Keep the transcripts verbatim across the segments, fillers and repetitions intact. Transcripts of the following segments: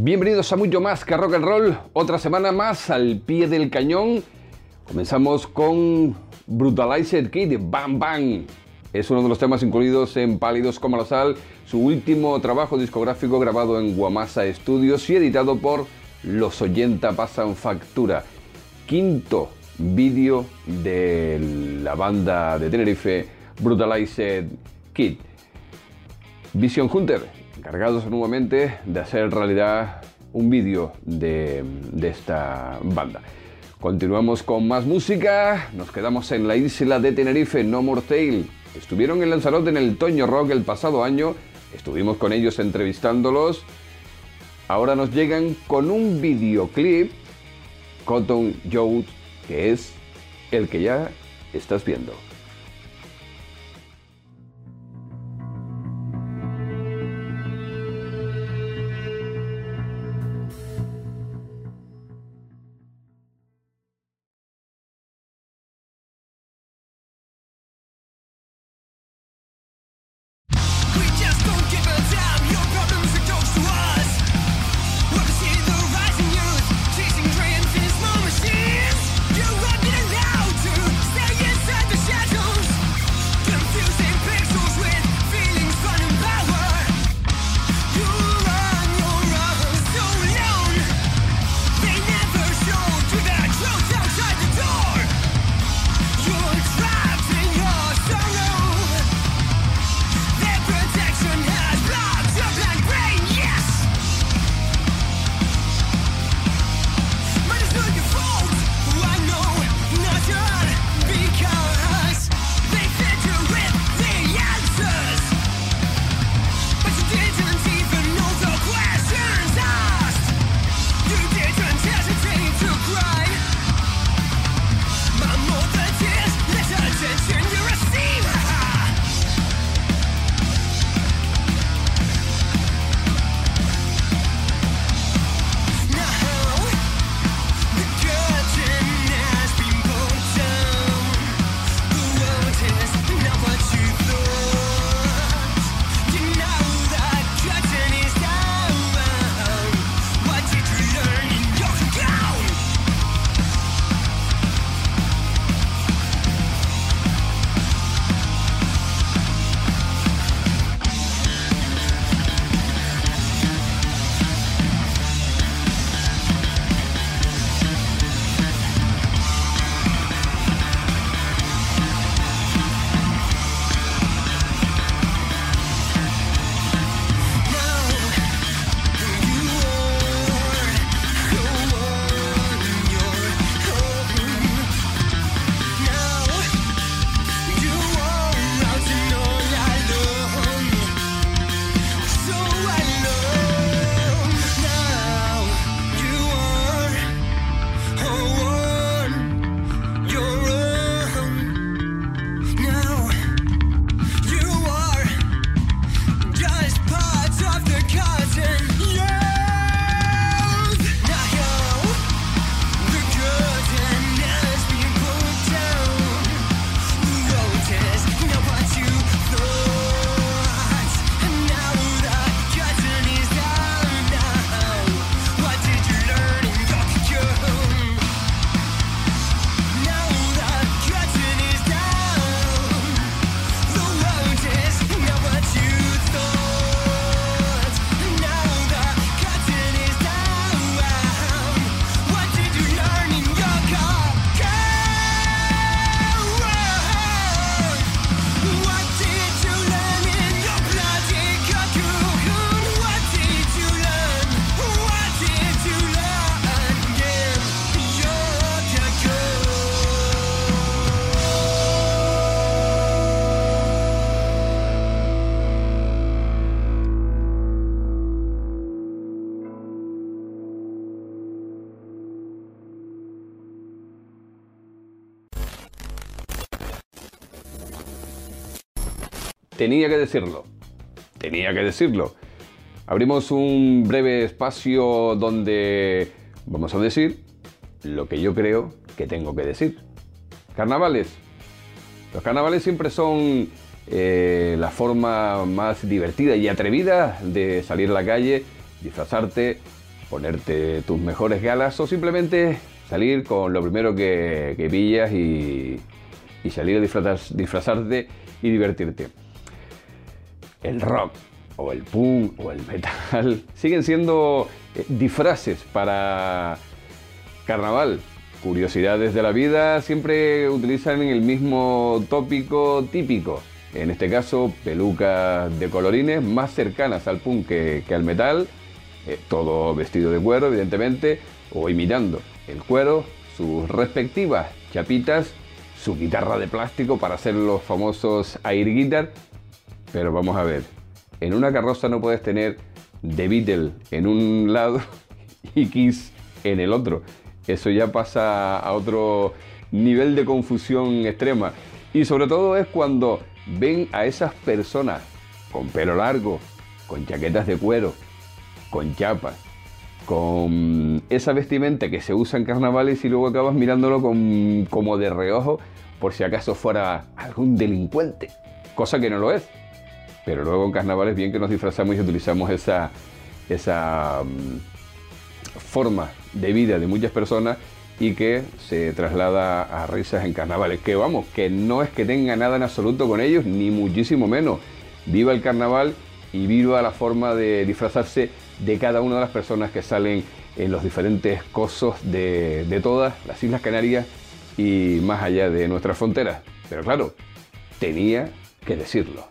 Bienvenidos a mucho más que Rock and Roll, otra semana más al pie del cañón. Comenzamos con Brutalized Kid, Bam Bam. Es uno de los temas incluidos en Pálidos como la sal, su último trabajo discográfico grabado en Guamasa Studios y editado por Los ochenta Pasan Factura. Quinto vídeo de la banda de Tenerife, Brutalized Kid. Vision Hunter, encargados nuevamente de hacer realidad un vídeo de, de esta banda. Continuamos con más música, nos quedamos en la isla de Tenerife, No More Tale. Estuvieron en Lanzarote en el Toño Rock el pasado año, estuvimos con ellos entrevistándolos. Ahora nos llegan con un videoclip, Cotton Youth, que es el que ya estás viendo. Tenía que decirlo, tenía que decirlo. Abrimos un breve espacio donde vamos a decir lo que yo creo que tengo que decir. Carnavales. Los carnavales siempre son eh, la forma más divertida y atrevida de salir a la calle, disfrazarte ponerte tus mejores galas o simplemente salir con lo primero que, que pillas y, y salir a disfrazar, disfrazarte y divertirte. El rock o el punk o el metal siguen siendo eh, disfraces para carnaval. Curiosidades de la vida siempre utilizan el mismo tópico típico. En este caso, pelucas de colorines más cercanas al punk que, que al metal. Eh, todo vestido de cuero, evidentemente, o imitando el cuero, sus respectivas chapitas, su guitarra de plástico para hacer los famosos air guitar. Pero vamos a ver, en una carroza no puedes tener The Beatles en un lado y Kiss en el otro. Eso ya pasa a otro nivel de confusión extrema. Y sobre todo es cuando ven a esas personas con pelo largo, con chaquetas de cuero, con chapas, con esa vestimenta que se usa en carnavales y luego acabas mirándolo con, como de reojo por si acaso fuera algún delincuente. Cosa que no lo es. Pero luego en carnavales bien que nos disfrazamos y utilizamos esa, esa um, forma de vida de muchas personas y que se traslada a risas en carnavales. Que vamos, que no es que tenga nada en absoluto con ellos, ni muchísimo menos. Viva el carnaval y viva la forma de disfrazarse de cada una de las personas que salen en los diferentes cosos de, de todas las Islas Canarias y más allá de nuestras fronteras. Pero claro, tenía que decirlo.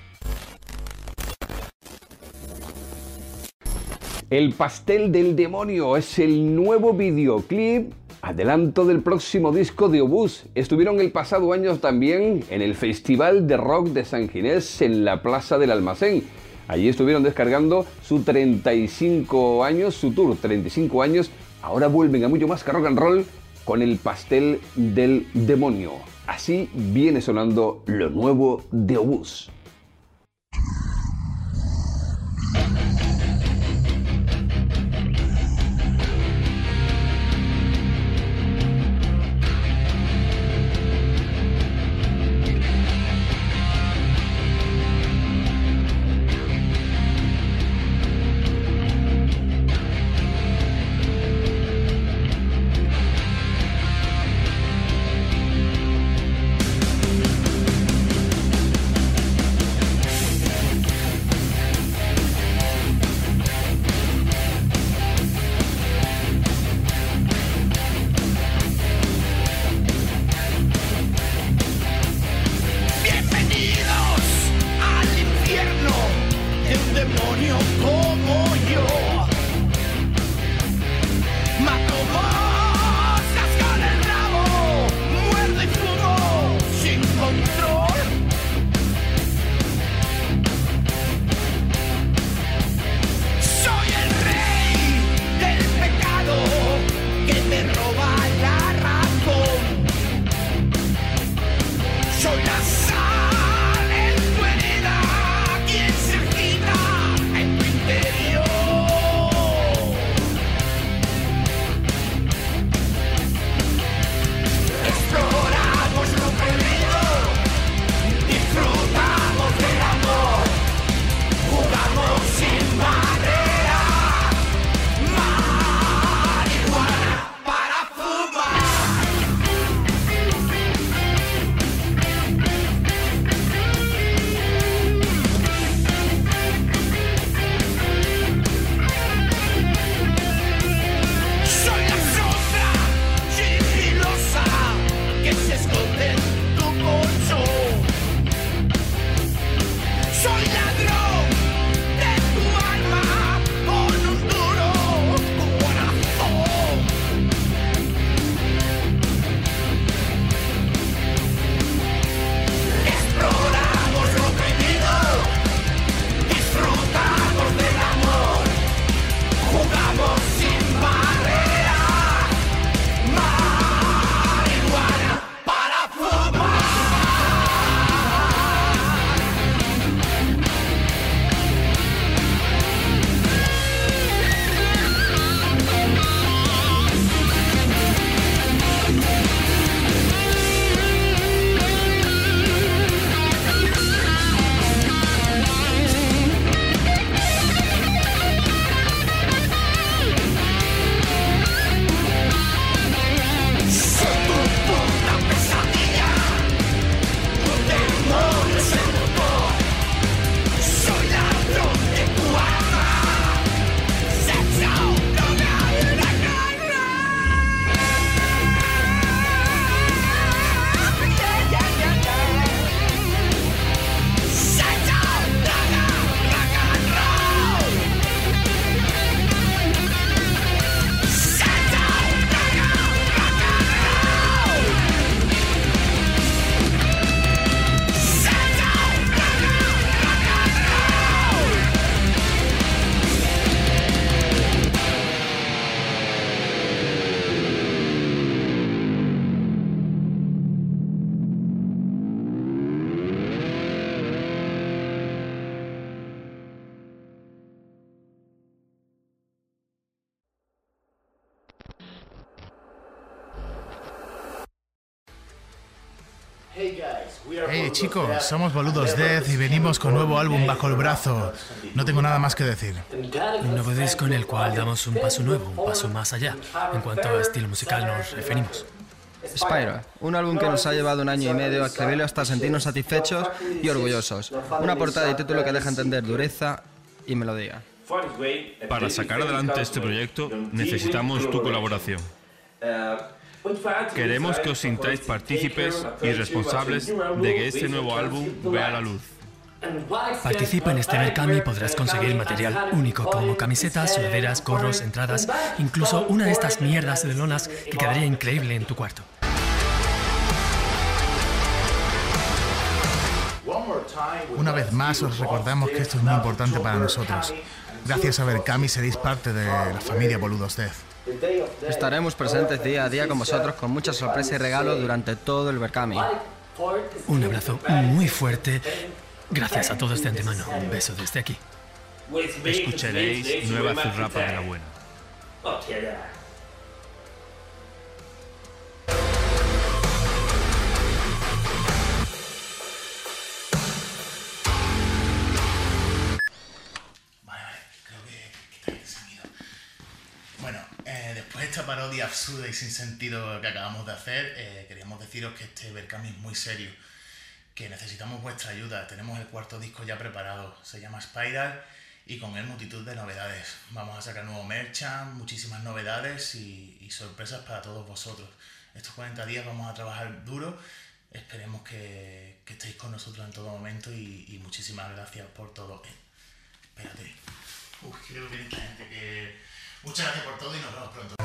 El pastel del demonio es el nuevo videoclip, adelanto del próximo disco de Obús. Estuvieron el pasado año también en el Festival de Rock de San Ginés en la Plaza del Almacén. Allí estuvieron descargando su treinta y cinco años, su tour treinta y cinco años. Ahora vuelven a mucho más que rock and roll con el pastel del demonio. Así viene sonando lo nuevo de Obús. Hey chicos, somos Boludos Death y venimos con nuevo álbum bajo el brazo. No tengo nada más que decir. Un nuevo disco en el cual damos un paso nuevo, un paso más allá, en cuanto a estilo musical nos referimos. Spiral, un álbum que nos ha llevado un año y medio a escribirlo hasta sentirnos satisfechos y orgullosos. Una portada y título que deja entender dureza y melodía. Para sacar adelante este proyecto necesitamos tu colaboración. Queremos que os sintáis partícipes y responsables de que este nuevo álbum vea la luz. Participa en este Berkami y podrás conseguir material único como camisetas, sudaderas, gorros, entradas, incluso una de estas mierdas de lonas que quedaría increíble en tu cuarto. Una vez más os recordamos que esto es muy importante para nosotros. Gracias a Berkami seréis parte de la familia Boludos Death. Estaremos presentes día a día con vosotros con muchas sorpresas y regalos durante todo el Berkami. Un abrazo muy fuerte. Gracias a todos de antemano. Un beso desde aquí. Escucharéis nueva zurrapa de la buena. Vale, vale, creo que quitáis el sonido. Bueno, eh, después de esta parodia absurda y sin sentido que acabamos de hacer, eh, queríamos deciros que este Berkami es muy serio, que necesitamos vuestra ayuda. Tenemos el cuarto disco ya preparado, se llama Spiral y con él multitud de novedades. Vamos a sacar nuevo merchandise, muchísimas novedades y, y sorpresas para todos vosotros. Estos cuarenta días vamos a trabajar duro, esperemos que, que estéis con nosotros en todo momento y, y muchísimas gracias por todo. Eh, espérate, uf, quiero que viene esta gente que... Muchas gracias por todo y nos vemos pronto.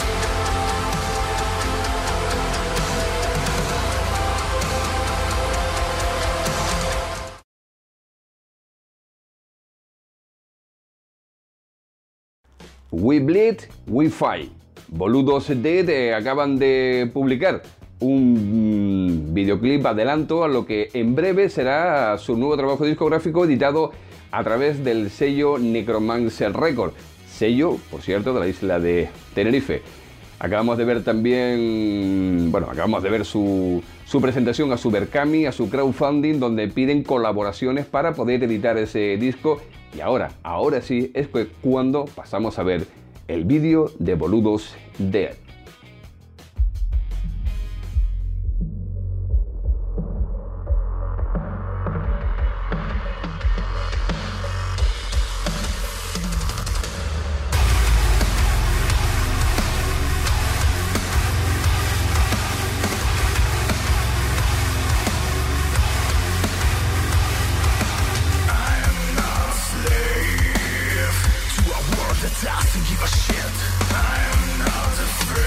We Bleed, We Fight. Boludos Death eh, acaban de publicar un mm, videoclip adelanto a lo que en breve será su nuevo trabajo discográfico editado a través del sello Necromancer Record, sello, por cierto, de la isla de Tenerife. Acabamos de ver también, bueno, acabamos de ver su, su presentación a su Berkami, a su crowdfunding, donde piden colaboraciones para poder editar ese disco. Y ahora, ahora sí, es que cuando pasamos a ver el vídeo de Boludos Death. Doesn't give a shit. I am not afraid.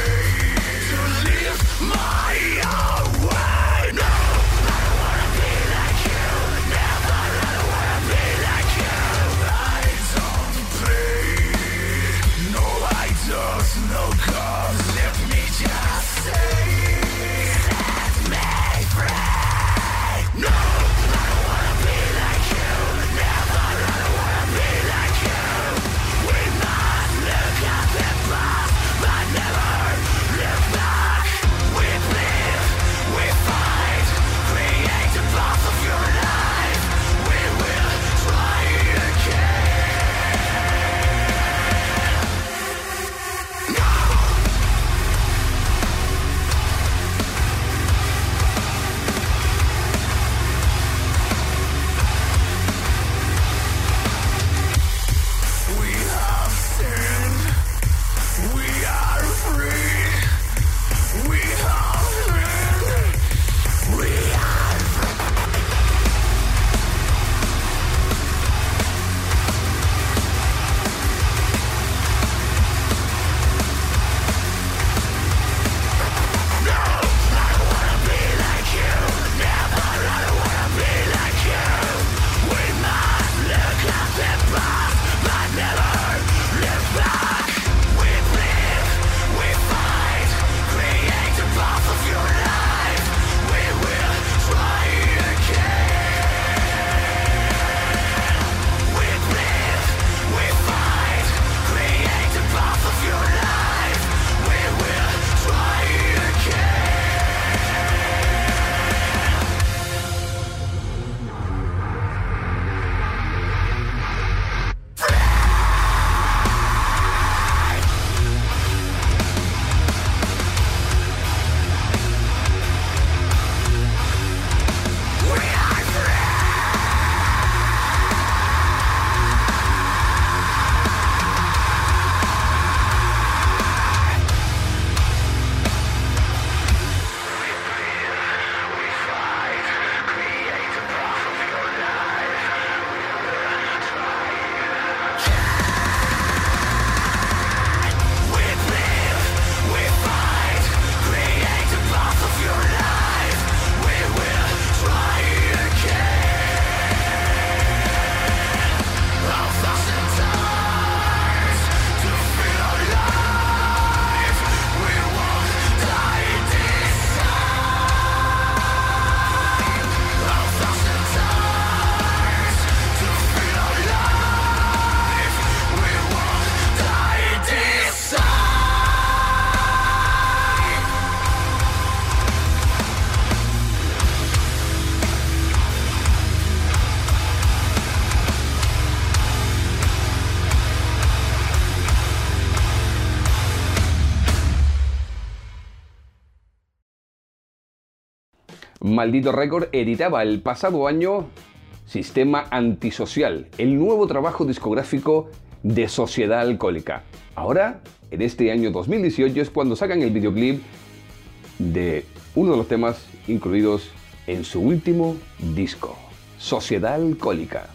Maldito Record editaba el pasado año Sistema Antisocial, el nuevo trabajo discográfico de Sociedad Alcohólica. Ahora, en este año dos mil dieciocho, es cuando sacan el videoclip de uno de los temas incluidos en su último disco, Sociedad Alcohólica.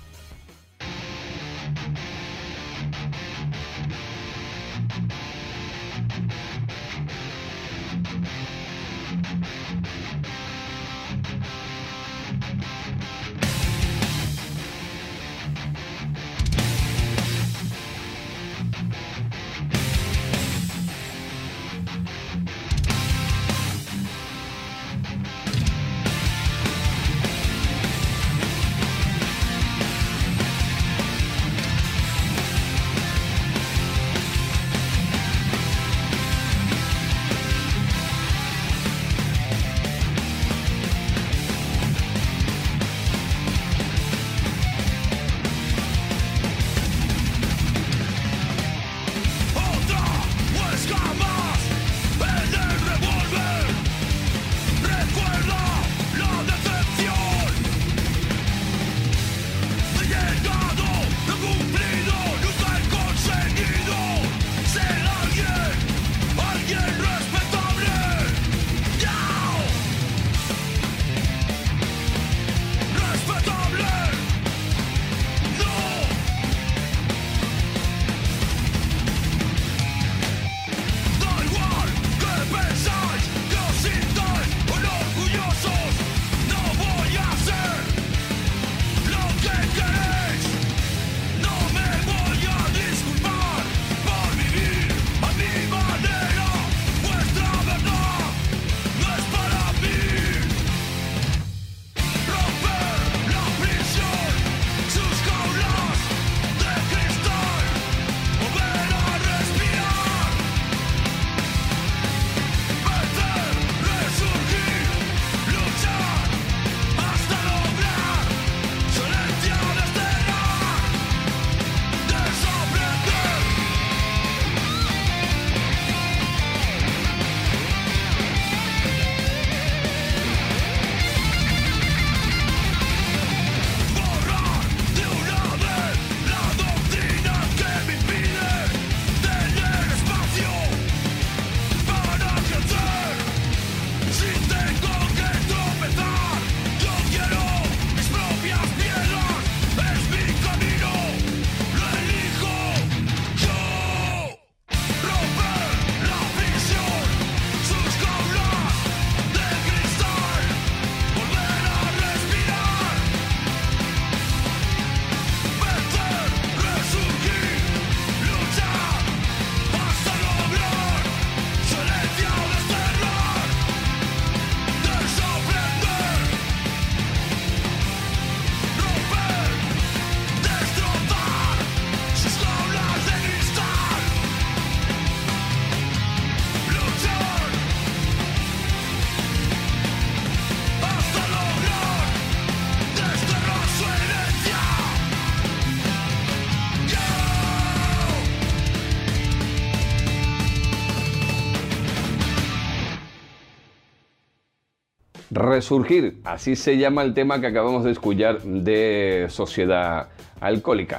Resurgir, así se llama el tema que acabamos de escuchar de Sociedad Alcohólica.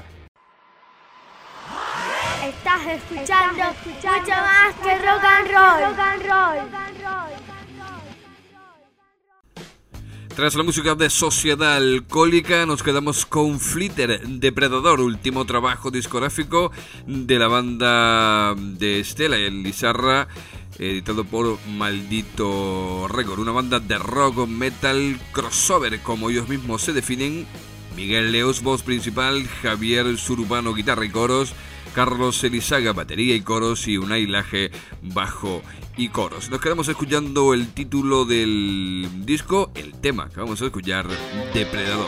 Estás escuchando, mucho más que rock and roll. Rock and roll. Tras la música de Sociedad Alcohólica nos quedamos con Flitter, Depredador, último trabajo discográfico de la banda de Estela y Lizarra, editado por Maldito Record, una banda de rock metal crossover, como ellos mismos se definen. Miguel Leos, voz principal, Javier Surubano, guitarra y coros, Carlos Elizaga, batería y coros, y Unai Laje, bajo y coros. Nos quedamos escuchando el título del disco, el tema que vamos a escuchar, Depredador.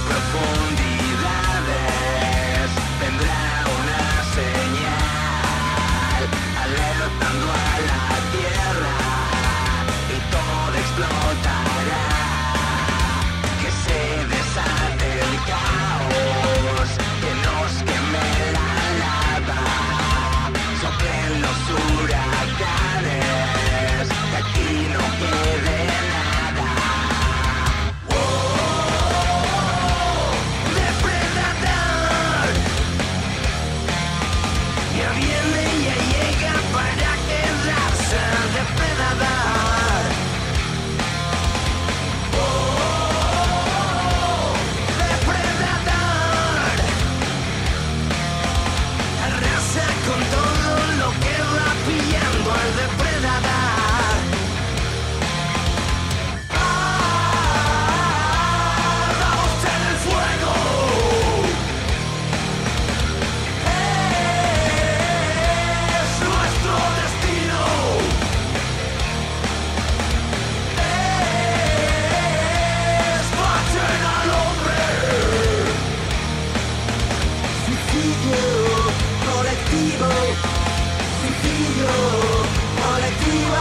profundidades vendrá una señal alertando a la tierra y todo explotará, que se desate el caos, que nos queme la lava, soplen los huracanes, que aquí no quede nada. ¡Oh! Depredador, ya viene, ya llega para quedarse. Depredador, oh, depredador, arrasa con todo lo que va pillando al depredador. ¡Ah! ¡Vamos en el fuego! Es nuestro destino. Es matar al hombre. Suicidio colectivo. Suicidio colectivo.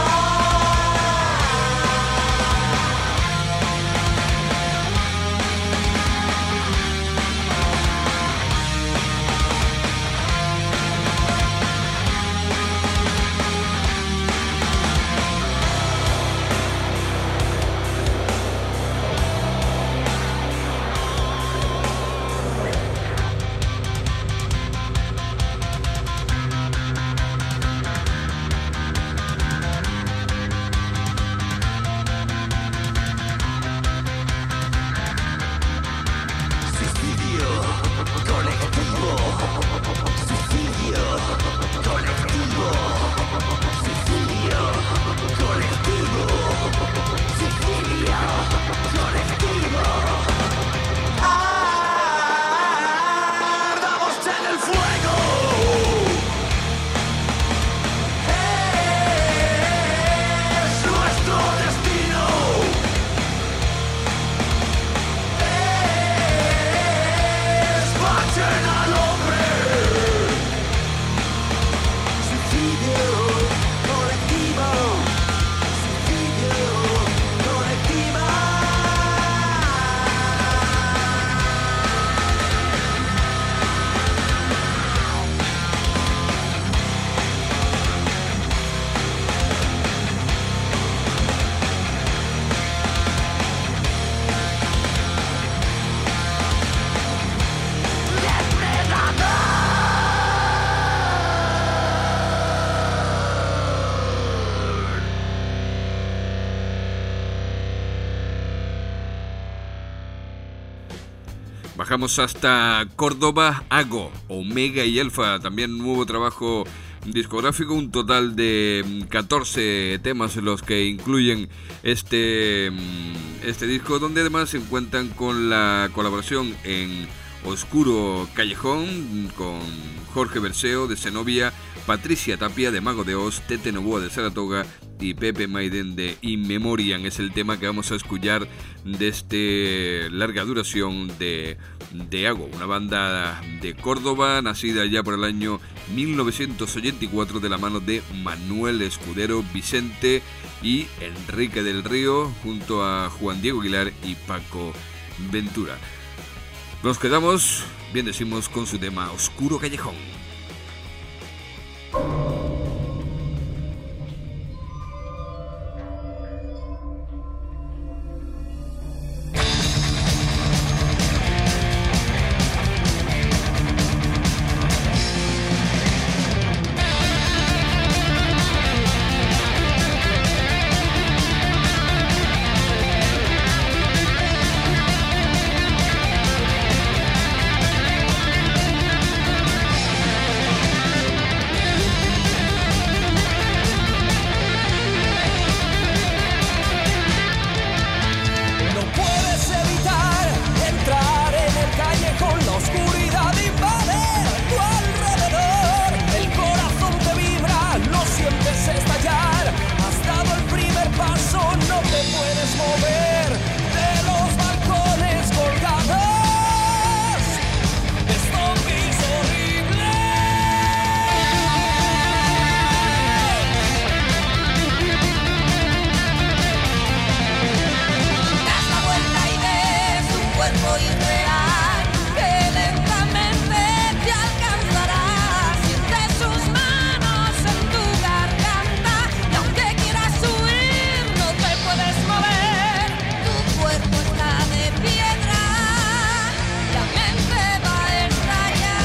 Suicidio colectivo. Suicidio colectivo. Suicidio colectivo. Suicidio colectivo. ¡Ardamos en el fuego! Es nuestro destino. Es matar al hombre. Suicidio colectivo. Suicidio colectivo. Bajamos hasta Córdoba, Ago, Omega y Alfa, también nuevo trabajo discográfico, un total de catorce temas los que incluyen este, este disco, donde además se encuentran con la colaboración en Oscuro Callejón con Jorge Berceo de Zenobia, Patricia Tapia de Mago de Oz, Tete Novoa de Saratoga y Pepe Maiden de In Memoriam. Es el tema que vamos a escuchar de este larga duración de, de Ago, una banda de Córdoba nacida ya por el año mil novecientos ochenta y cuatro de la mano de Manuel Escudero, Vicente y Enrique del Río, junto a Juan Diego Aguilar y Paco Ventura. Nos quedamos, bien decimos, con su tema Oscuro Callejón. ¡Suscríbete irreal que lentamente te alcanzará. Siente sus manos en tu garganta y aunque quieras huir no te puedes mover. Tu cuerpo está de piedra, la mente va a estallar.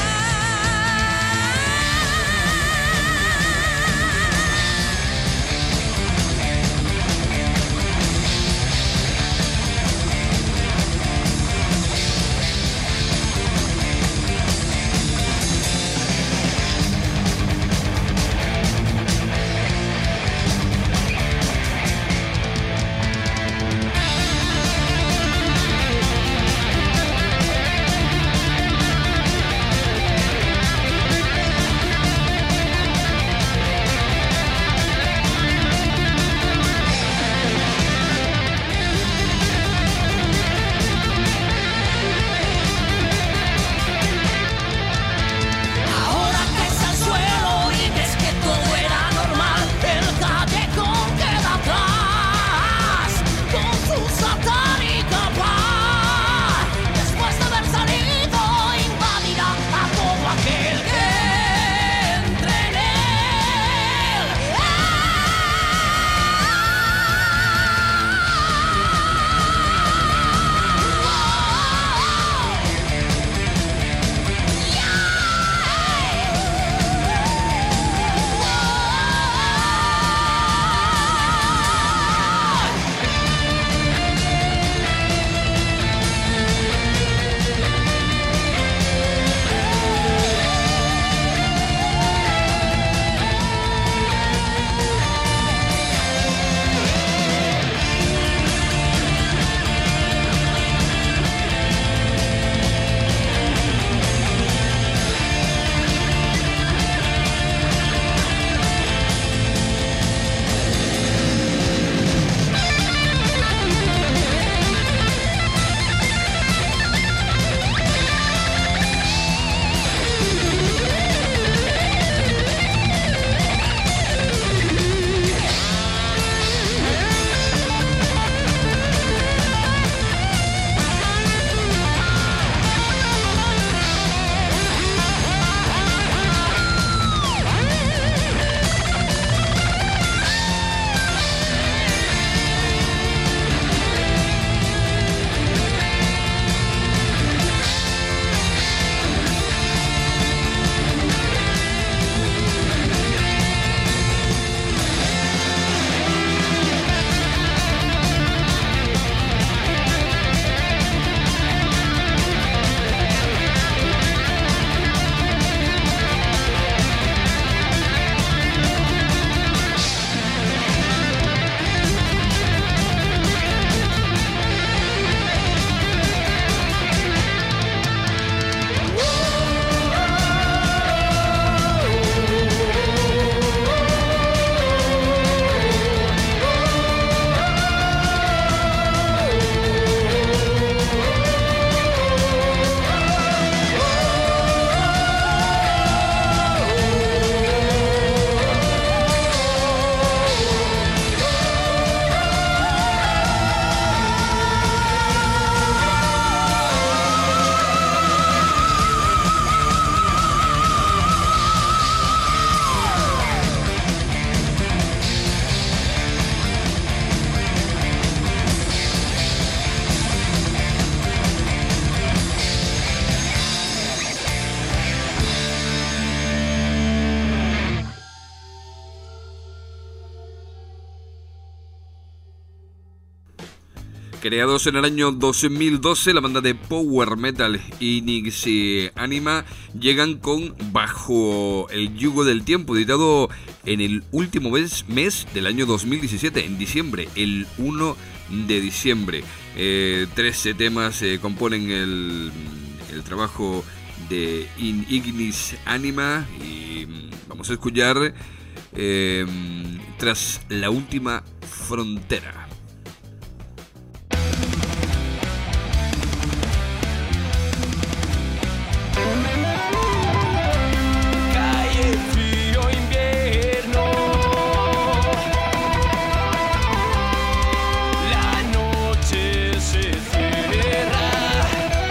Ahora caes al suelo y ves que todo era normal. El callejón queda atrás con su satánica paz. Después de haber salido invadirá a todo aquel que entre en él. Creados en el año dos mil doce, la banda de power metal Ignis Anima llegan con Bajo el yugo del tiempo, editado en el último mes, mes del año dos mil diecisiete, en diciembre, el uno de diciembre. Eh, trece temas eh, componen el, el trabajo de Ignis Anima y vamos a escuchar eh, Tras la última frontera. La noche se cierra.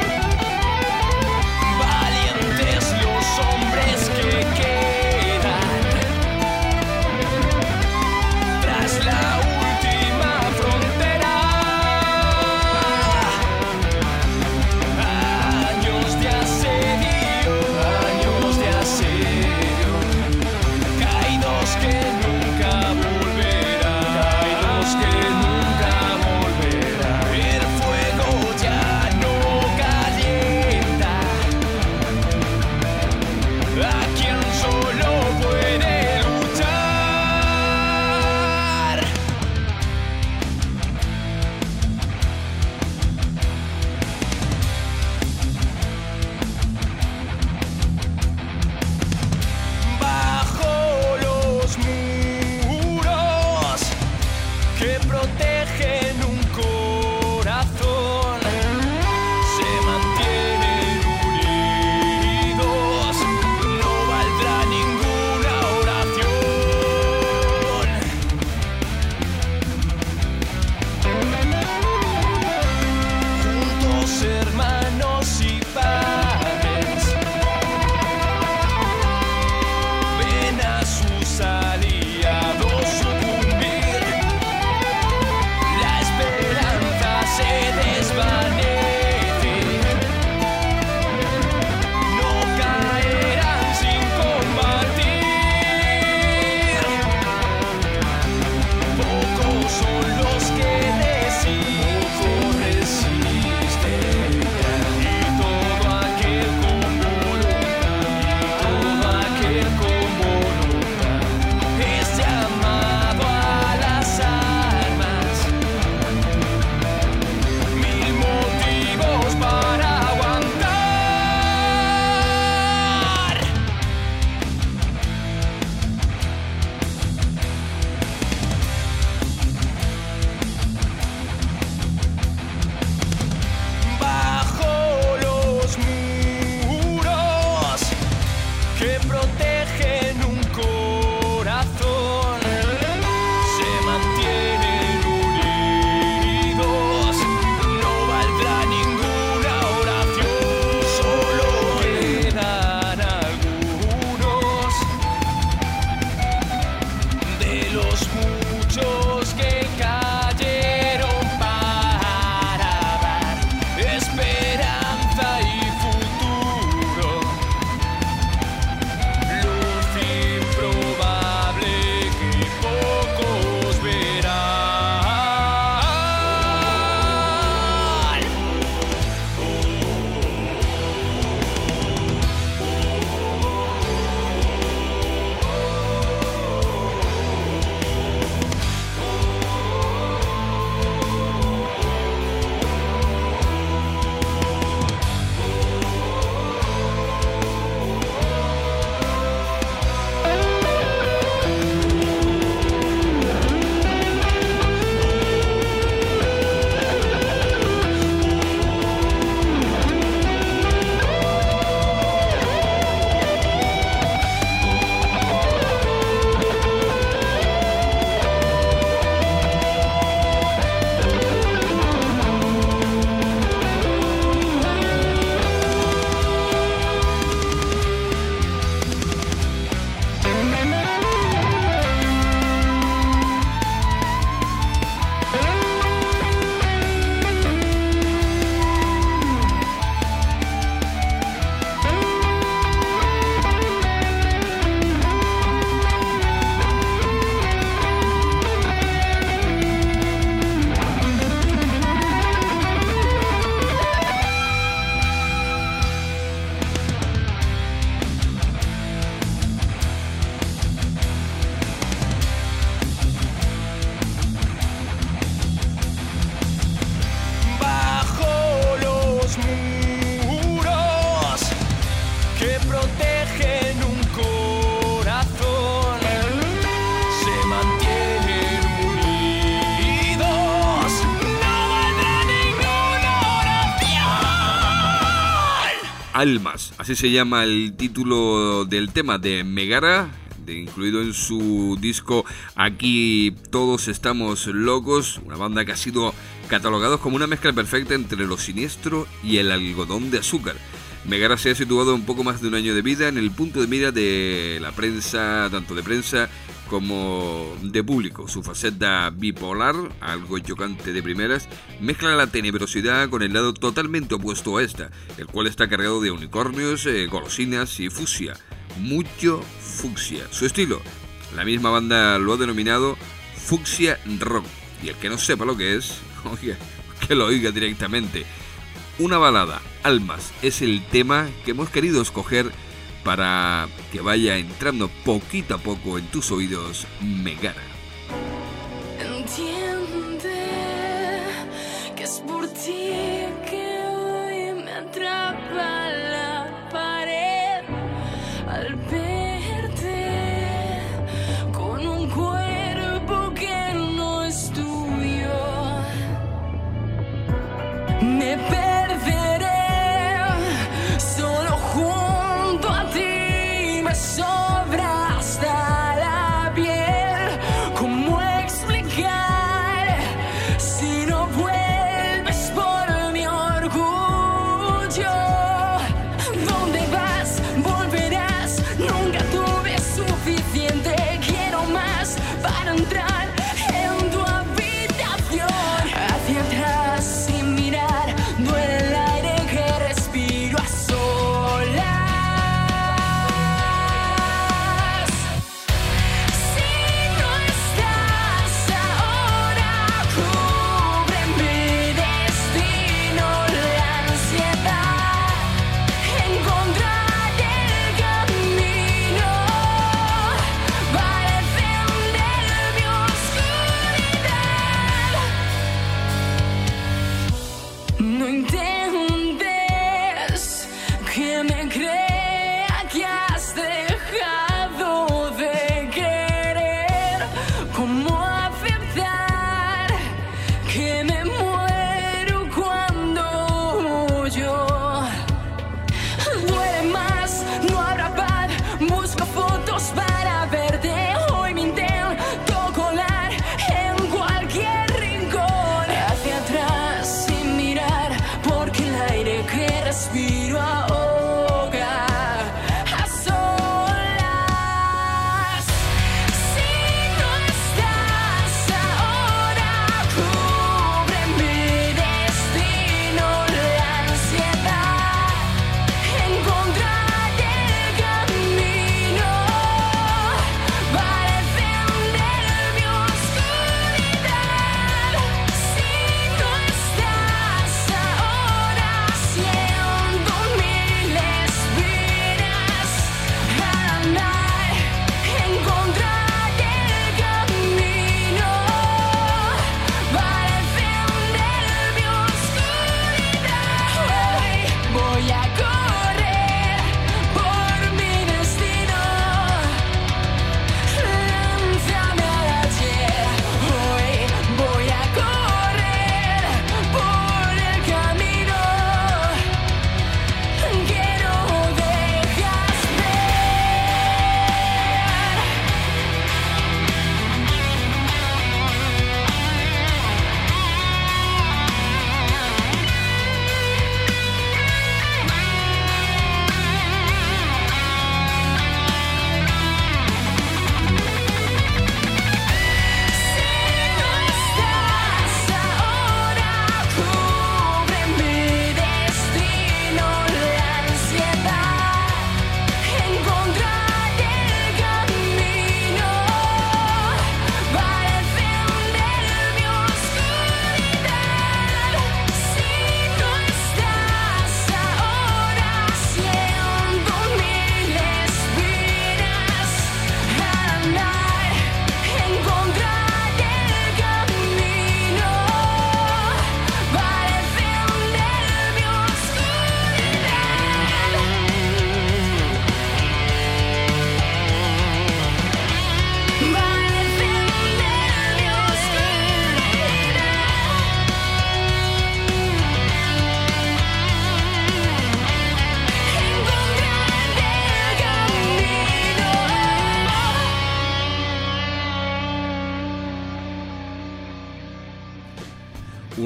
Almas, así se llama el título del tema de Megara, de, incluido en su disco Aquí Todos Estamos Locos, una banda que ha sido catalogada como una mezcla perfecta entre lo siniestro y el algodón de azúcar. Megara se ha situado un poco más de un año de vida en el punto de mira de la prensa, tanto de prensa como de público. Su faceta bipolar, algo chocante de primeras, mezcla la tenebrosidad con el lado totalmente opuesto a esta, el cual está cargado de unicornios, eh, golosinas y fucsia. Mucho fucsia. Su estilo, la misma banda lo ha denominado fucsia rock. Y el que no sepa lo que es, oiga, que lo oiga directamente. Una balada, Almas, es el tema que hemos querido escoger para que vaya entrando poquito a poco en tus oídos, Megara. Entiende que es por ti que hoy me atrapa la pared al verte con un cuerpo que no es tuyo. Me perderé solo junto a ti, me sobra hasta la piel. ¿Cómo explicar si no vuelves por mi orgullo? ¿Dónde vas? Volverás. Nunca tuve suficiente. Quiero más para entrar en tu habitación. Hacia atrás sin mirar, duele el aire que respiro a solas. Si no estás ahora, cubre mi destino la ansiedad. Encontrar el camino para defender mi oscuridad. No intentes que me crea que has dejado de querer. ¿Cómo aceptar que me muero cuando yo? Duele más, no habrá paz. Busco fotos para verte. Hoy me intento colar en cualquier rincón. Hacia atrás sin mirar, porque el aire que respiro ahoga a solas. Si no estás ahora, cubre mi destino la ansiedad. Encontrar el camino para defender mi oscuridad. Si no estás ahora, siento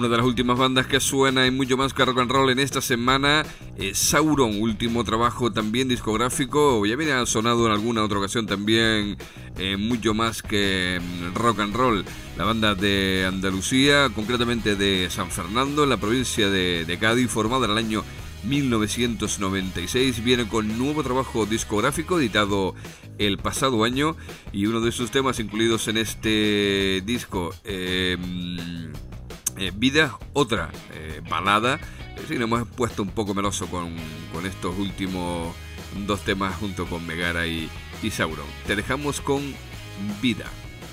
Una de las últimas bandas que suena en Mucho Más que Rock and Roll en esta semana es Sauron, último trabajo también discográfico. Ya viene sonado en alguna otra ocasión también eh, Mucho Más que Rock and Roll. La banda de Andalucía, concretamente de San Fernando, en la provincia de, de Cádiz, formada en el año mil novecientos noventa y seis, viene con nuevo trabajo discográfico editado el pasado año, y uno de sus temas incluidos en este disco, eh, eh, Vida, otra eh, balada. Sí, nos hemos puesto un poco meloso con, con estos últimos dos temas junto con Megara y, y Sauron. Te dejamos con Vida.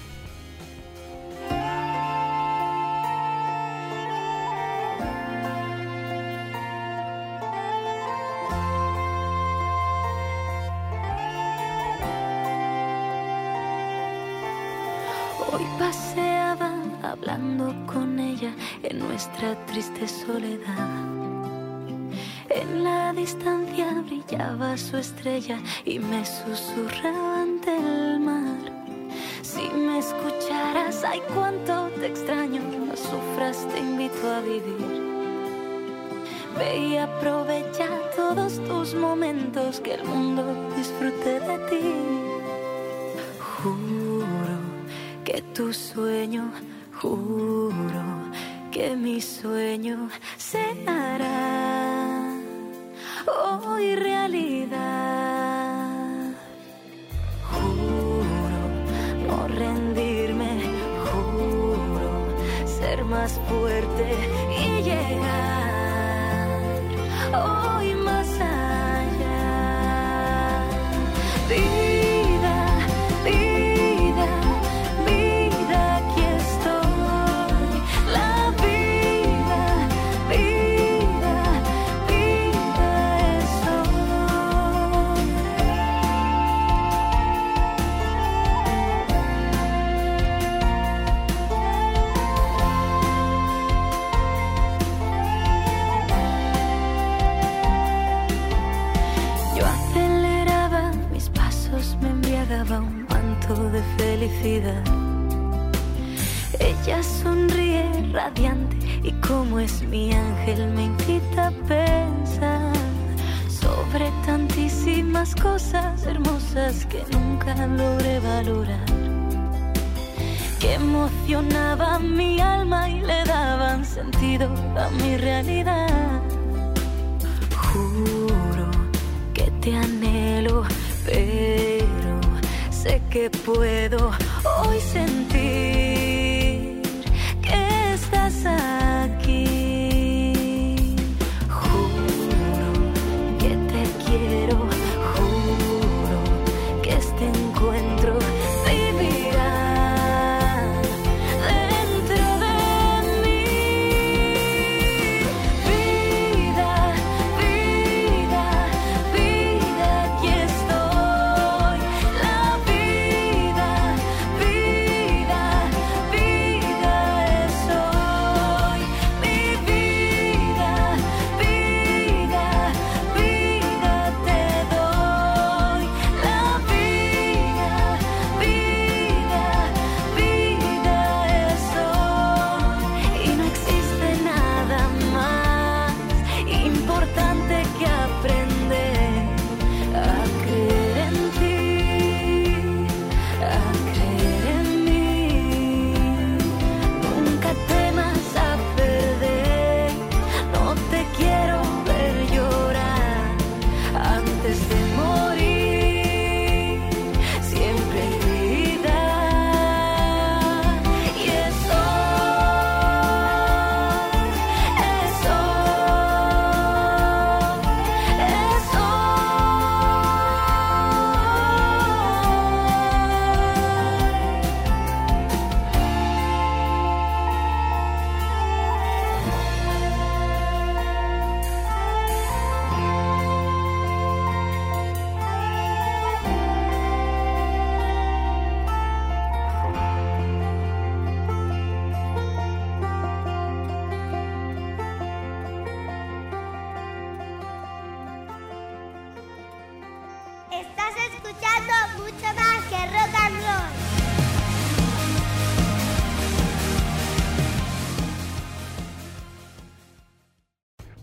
Hoy paseaba hablando con ella en nuestra triste soledad. En la distancia brillaba su estrella y me susurraba ante el mar. Si me escucharas, ay, cuánto te extraño, no sufras, te invito a vivir. Ve y aprovecha todos tus momentos, que el mundo disfrute de ti. Juro que tu sueño, juro que mi sueño se hará hoy realidad. Juro no rendirme, juro ser más fuerte y llegar hoy más allá. Vida, vida. Un manto de felicidad. Ella sonríe radiante y como es mi ángel me incita a pensar sobre tantísimas cosas hermosas que nunca logré valorar, que emocionaban mi alma y le daban sentido a mi realidad. Juro que te anhelo, pero sé que puedo hoy sentir que estás aquí. Juro que te quiero, juro que este encuentro vivirá dentro de mí. Vida, vida, vida, aquí estoy. La vida, vida, vida es hoy. Mi vida, vida, vida te doy. La vida, vida, vida es hoy. Y no existe nada más importante que aprender a creer en ti, a creer en mí. Nunca temas a perder, no te quiero ver llorar antes de morir. Siempre hay vida y es hoy, es hoy, es Estás escuchando Mucho Más que Rock and Roll.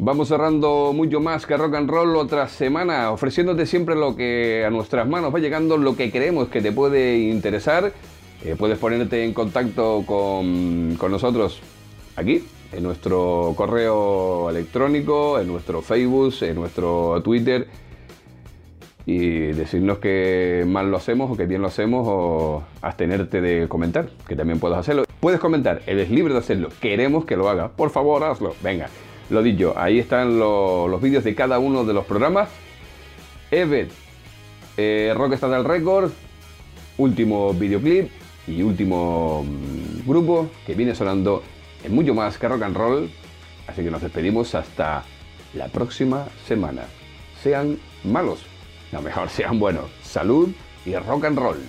Vamos cerrando mucho más que rock and roll otra semana, ofreciéndote siempre lo que a nuestras manos va llegando, lo que creemos que te puede interesar. Eh, puedes ponerte en contacto con, con nosotros aquí, en nuestro correo electrónico, en nuestro Facebook, en nuestro Twitter, y decirnos que mal lo hacemos o que bien lo hacemos, o abstenerte de comentar, que también puedes hacerlo. Puedes comentar, eres libre de hacerlo, queremos que lo hagas, por favor hazlo, venga. Lo dicho, ahí están lo, los vídeos de cada uno de los programas. Evet, eh, Rockstar del Record, último videoclip y último mmm, grupo que viene sonando en mucho más que rock and roll. Así que nos despedimos hasta la próxima semana. Sean malos, no, mejor sean buenos. Salud y rock and roll.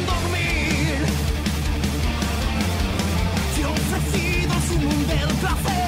Placer.